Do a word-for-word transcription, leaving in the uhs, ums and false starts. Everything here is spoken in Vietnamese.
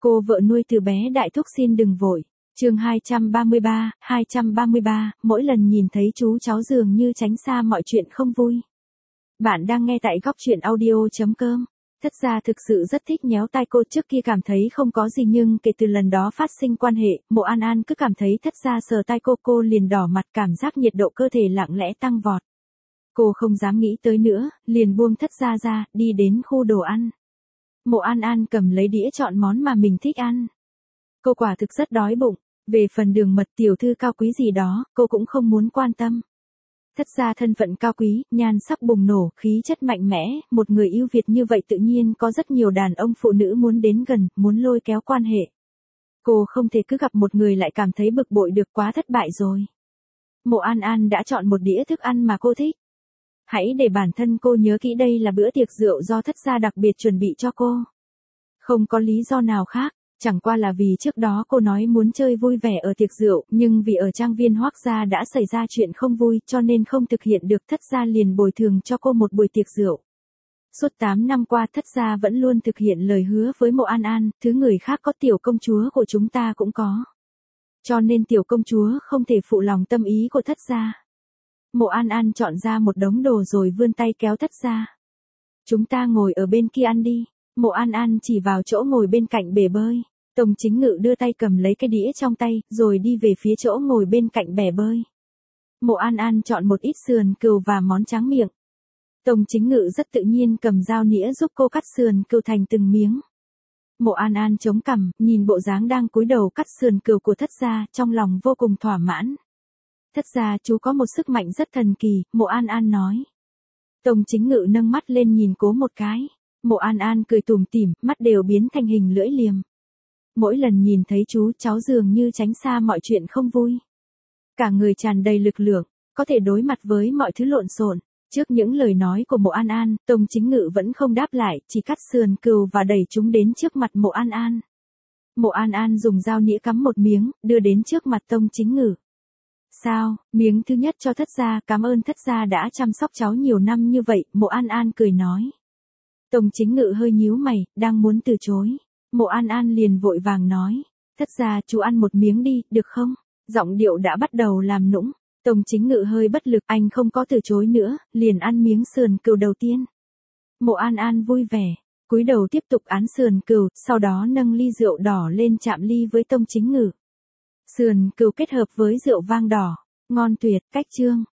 Cô vợ nuôi từ bé đại thúc xin đừng vội. Chương hai trăm ba mươi ba, hai trăm ba mươi ba, mỗi lần nhìn thấy chú cháu dường như tránh xa mọi chuyện không vui. Bạn đang nghe tại góc truyện audio chấm com. Thất gia thực sự rất thích nhéo tai cô, trước kia cảm thấy không có gì nhưng kể từ lần đó phát sinh quan hệ, Mộ An An cứ cảm thấy thất gia sờ tai cô, cô liền đỏ mặt, cảm giác nhiệt độ cơ thể lặng lẽ tăng vọt. Cô không dám nghĩ tới nữa, liền buông thất gia ra, đi đến khu đồ ăn. Mộ An An cầm lấy đĩa chọn món mà mình thích ăn. Cô quả thực rất đói bụng, về phần đường mật tiểu thư cao quý gì đó, cô cũng không muốn quan tâm. Thất gia thân phận cao quý, nhan sắc bùng nổ, khí chất mạnh mẽ, một người ưu việt như vậy tự nhiên có rất nhiều đàn ông phụ nữ muốn đến gần, muốn lôi kéo quan hệ. Cô không thể cứ gặp một người lại cảm thấy bực bội được, quá thất bại rồi. Mộ An An đã chọn một đĩa thức ăn mà cô thích. Hãy để bản thân cô nhớ kỹ đây là bữa tiệc rượu do thất gia đặc biệt chuẩn bị cho cô. Không có lý do nào khác, chẳng qua là vì trước đó cô nói muốn chơi vui vẻ ở tiệc rượu, nhưng vì ở trang viên Hoác gia đã xảy ra chuyện không vui cho nên không thực hiện được, thất gia liền bồi thường cho cô một buổi tiệc rượu. Suốt tám năm qua thất gia vẫn luôn thực hiện lời hứa với Mộ An An, thứ người khác có tiểu công chúa của chúng ta cũng có. Cho nên tiểu công chúa không thể phụ lòng tâm ý của thất gia. Mộ An An chọn ra một đống đồ rồi vươn tay kéo thất gia. Chúng ta ngồi ở bên kia ăn đi. Mộ An An chỉ vào chỗ ngồi bên cạnh bể bơi. Tông Chính Ngự đưa tay cầm lấy cái đĩa trong tay, rồi đi về phía chỗ ngồi bên cạnh bể bơi. Mộ An An chọn một ít sườn cừu và món tráng miệng. Tông Chính Ngự rất tự nhiên cầm dao nĩa giúp cô cắt sườn cừu thành từng miếng. Mộ An An chống cằm, nhìn bộ dáng đang cúi đầu cắt sườn cừu của thất gia, trong lòng vô cùng thỏa mãn. Thất gia chú có một sức mạnh rất thần kỳ, Mộ An An nói. Tông Chính Ngự nâng mắt lên nhìn cô một cái. Mộ An An cười tủm tỉm, mắt đều biến thành hình lưỡi liềm. Mỗi lần nhìn thấy chú cháu dường như tránh xa mọi chuyện không vui. Cả người tràn đầy lực lượng, có thể đối mặt với mọi thứ lộn xộn. Trước những lời nói của Mộ An An, Tông Chính Ngự vẫn không đáp lại, chỉ cắt sườn cừu và đẩy chúng đến trước mặt Mộ An An. Mộ An An dùng dao nĩa cắm một miếng, đưa đến trước mặt Tông Chính Ngự. Sao, miếng thứ nhất cho thất gia, cảm ơn thất gia đã chăm sóc cháu nhiều năm như vậy, Mộ An An cười nói. Tông Chính Ngự hơi nhíu mày, đang muốn từ chối. Mộ An An liền vội vàng nói. Thất gia chú ăn một miếng đi, được không? Giọng điệu đã bắt đầu làm nũng. Tông Chính Ngự hơi bất lực, anh không có từ chối nữa, liền ăn miếng sườn cừu đầu tiên. Mộ An An vui vẻ, cúi đầu tiếp tục án sườn cừu, sau đó nâng ly rượu đỏ lên chạm ly với Tông Chính Ngự. Sườn cừu kết hợp với rượu vang đỏ, ngon tuyệt, cách chương.